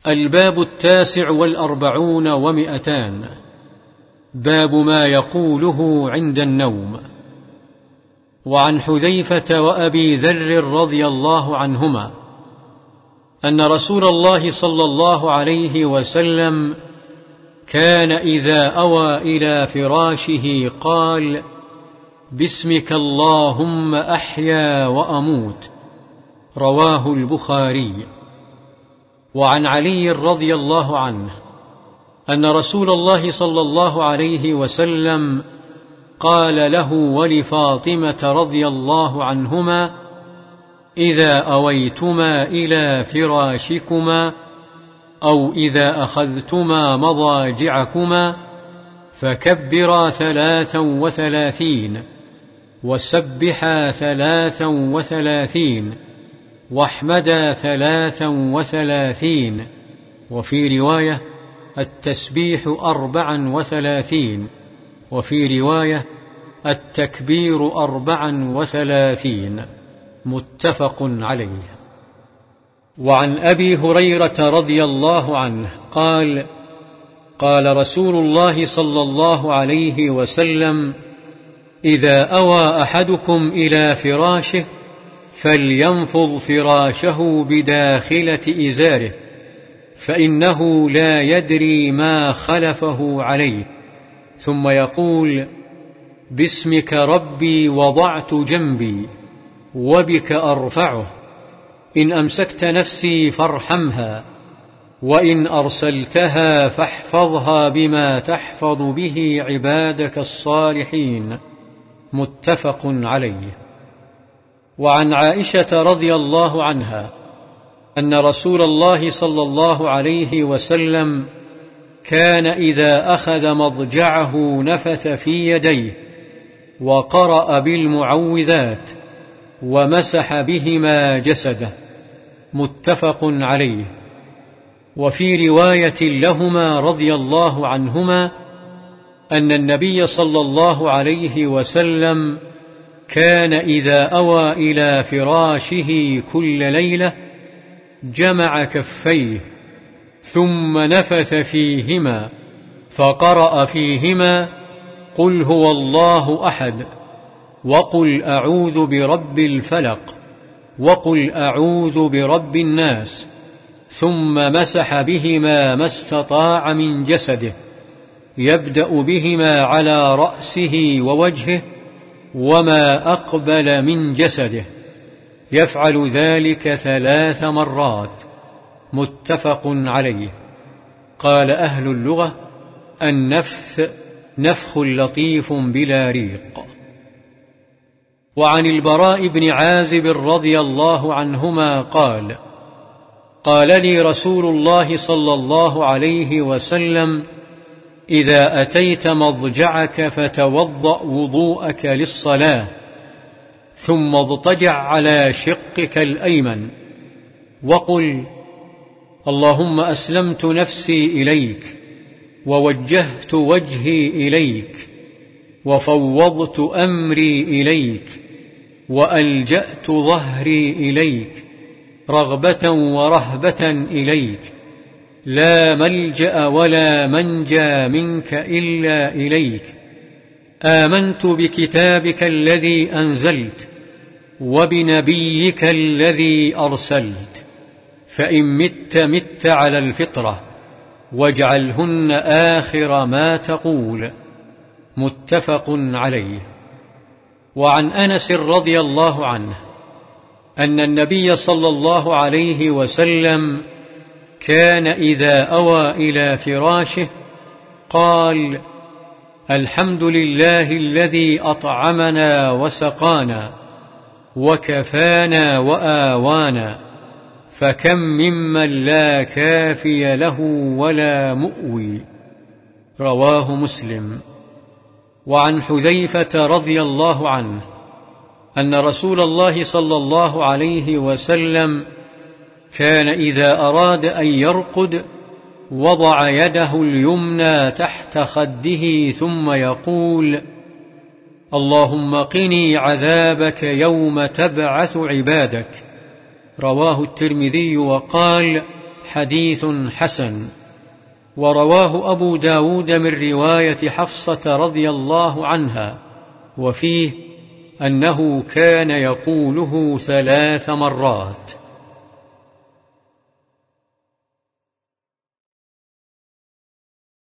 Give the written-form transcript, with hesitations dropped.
الباب 49 و200. باب ما يقوله عند النوم. وعن حذيفة وأبي ذر رضي الله عنهما أن رسول الله صلى الله عليه وسلم كان إذا أوى إلى فراشه قال: باسمك اللهم أحيا وأموت. رواه البخاري. وعن علي رضي الله عنه أن رسول الله صلى الله عليه وسلم قال له ولفاطمة رضي الله عنهما: إذا أويتما إلى فراشكما أو إذا أخذتما مضاجعكما فكبرا 33 وسبحا 33 واحمدا 33، وفي رواية التسبيح 34، وفي رواية التكبير 34. متفق عليه. وعن أبي هريرة رضي الله عنه قال: قال رسول الله صلى الله عليه وسلم: إذا أوى أحدكم إلى فراشه فلينفض فراشه بداخلة إزاره، فإنه لا يدري ما خلفه عليه، ثم يقول: باسمك ربي وضعت جنبي وبك أرفعه، إن أمسكت نفسي فارحمها، وإن أرسلتها فاحفظها بما تحفظ به عبادك الصالحين. متفق عليه. وعن عائشة رضي الله عنها أن رسول الله صلى الله عليه وسلم كان إذا أخذ مضجعه نفث في يديه وقرأ بالمعوذات ومسح بهما جسده. متفق عليه. وفي رواية لهما رضي الله عنهما أن النبي صلى الله عليه وسلم كان إذا أوى إلى فراشه كل ليلة جمع كفيه ثم نفث فيهما فقرأ فيهما: قل هو الله أحد، وقل أعوذ برب الفلق، وقل أعوذ برب الناس، ثم مسح بهما ما استطاع من جسده، يبدأ بهما على رأسه ووجهه وما أقبل من جسده، يفعل ذلك 3 مرات. متفق عليه. قال أهل اللغة: النفث نفخ لطيف بلا ريق. وعن البراء بن عازب رضي الله عنهما قال: قال لي رسول الله صلى الله عليه وسلم: إذا أتيت مضجعك فتوضأ وضوءك للصلاة، ثم اضطجع على شقك الأيمن، وقل: اللهم أسلمت نفسي إليك، ووجهت وجهي إليك، وفوضت أمري إليك، وألجأت ظهري إليك، رغبة ورهبة إليك، لا ملجأ ولا منجى منك إلا إليك، آمنت بكتابك الذي أنزلت وبنبيك الذي أرسلت، فإن مت على الفطرة، واجعلهن آخر ما تقول. متفق عليه. وعن أنس رضي الله عنه أن النبي صلى الله عليه وسلم كان إذا أوى إلى فراشه قال: الحمد لله الذي أطعمنا وسقانا وكفانا وآوانا، فكم ممن لا كافي له ولا مؤوي. رواه مسلم. وعن حذيفة رضي الله عنه أن رسول الله صلى الله عليه وسلم كان إذا أراد أن يرقد وضع يده اليمنى تحت خده ثم يقول: اللهم قني عذابك يوم تبعث عبادك. رواه الترمذي وقال: حديث حسن. ورواه أبو داود من رواية حفصة رضي الله عنها، وفيه أنه كان يقوله 3 مرات.